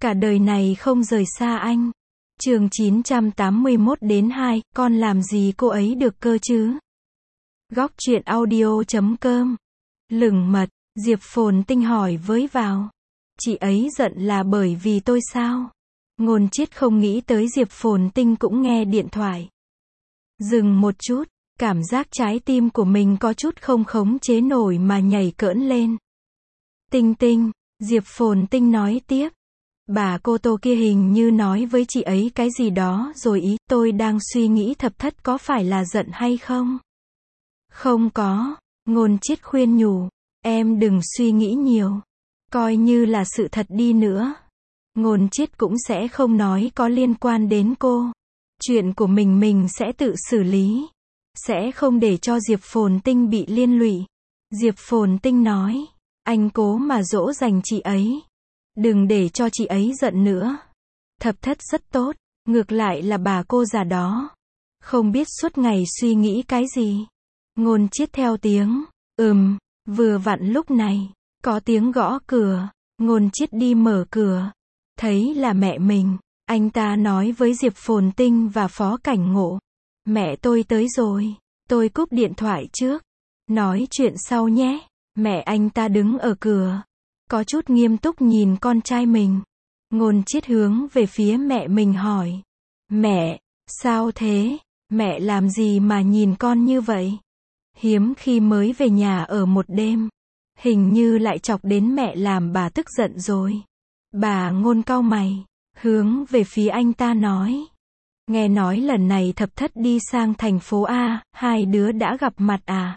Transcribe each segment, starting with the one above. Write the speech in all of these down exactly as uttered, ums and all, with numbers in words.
Cả đời này không rời xa anh. Chương chín trăm tám mươi mốt đến hai, con làm gì cô ấy được cơ chứ? Góc truyện audio chấm com. Lửng mật, Diệp Phồn Tinh hỏi với vào. Chị ấy giận là bởi vì tôi sao? Ngôn Chiết không nghĩ tới Diệp Phồn Tinh cũng nghe điện thoại. Dừng một chút, cảm giác trái tim của mình có chút không khống chế nổi mà nhảy cỡn lên. Tinh Tinh, Diệp Phồn Tinh nói tiếp. Bà cô Tô kia hình như nói với chị ấy cái gì đó rồi ý, tôi đang suy nghĩ Thập Thất có phải là giận hay không? Không có, Ngôn Chiết khuyên nhủ, em đừng suy nghĩ nhiều. Coi như là sự thật đi nữa. Ngôn Chiết cũng sẽ không nói có liên quan đến cô. Chuyện của mình mình sẽ tự xử lý. Sẽ không để cho Diệp Phồn Tinh bị liên lụy. Diệp Phồn Tinh nói, anh cố mà dỗ dành chị ấy. Đừng để cho chị ấy giận nữa. Thập Thất rất tốt, ngược lại là bà cô già đó. Không biết suốt ngày suy nghĩ cái gì. Ngôn Chiết theo tiếng, ừm, vừa vặn lúc này, có tiếng gõ cửa. Ngôn Chiết đi mở cửa. Thấy là mẹ mình, anh ta nói với Diệp Phồn Tinh và Phó Cảnh Ngộ. Mẹ tôi tới rồi, tôi cúp điện thoại trước. Nói chuyện sau nhé. Mẹ anh ta đứng ở cửa. Có chút nghiêm túc nhìn con trai mình. Ngôn Chiết hướng về phía mẹ mình hỏi. Mẹ, sao thế? Mẹ làm gì mà nhìn con như vậy? Hiếm khi mới về nhà ở một đêm. Hình như lại chọc đến mẹ làm bà tức giận rồi. Bà Ngôn cau mày, hướng về phía anh ta nói. Nghe nói lần này Thập Thất đi sang thành phố A, hai đứa đã gặp mặt à?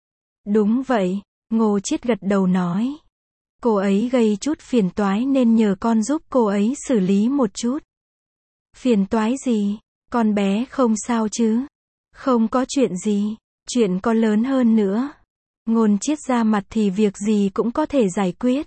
Đúng vậy, Ngô Chiết gật đầu nói. Cô ấy gây chút phiền toái nên nhờ con giúp cô ấy xử lý một chút. Phiền toái gì? Con bé không sao chứ? Không có chuyện gì, chuyện có lớn hơn nữa. Ngôn Chiết ra mặt thì việc gì cũng có thể giải quyết.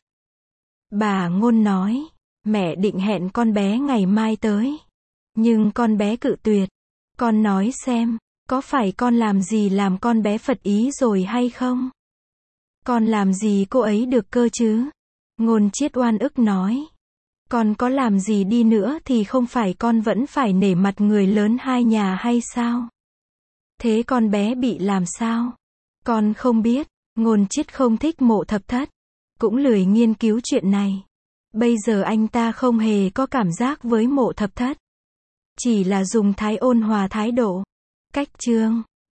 Bà Ngôn nói, mẹ định hẹn con bé ngày mai tới. Nhưng con bé cự tuyệt. Con nói xem, có phải con làm gì làm con bé phật ý rồi hay không? Con làm gì cô ấy được cơ chứ? Ngôn Chiết oan ức nói. Con có làm gì đi nữa thì không phải con vẫn phải nể mặt người lớn hai nhà hay sao? Thế con bé bị làm sao? Con không biết. Ngôn Chiết không thích Mộ Thập Thất. Cũng lười nghiên cứu chuyện này. Bây giờ anh ta không hề có cảm giác với Mộ Thập Thất. Chỉ là dùng thái ôn hòa thái độ. Cách chương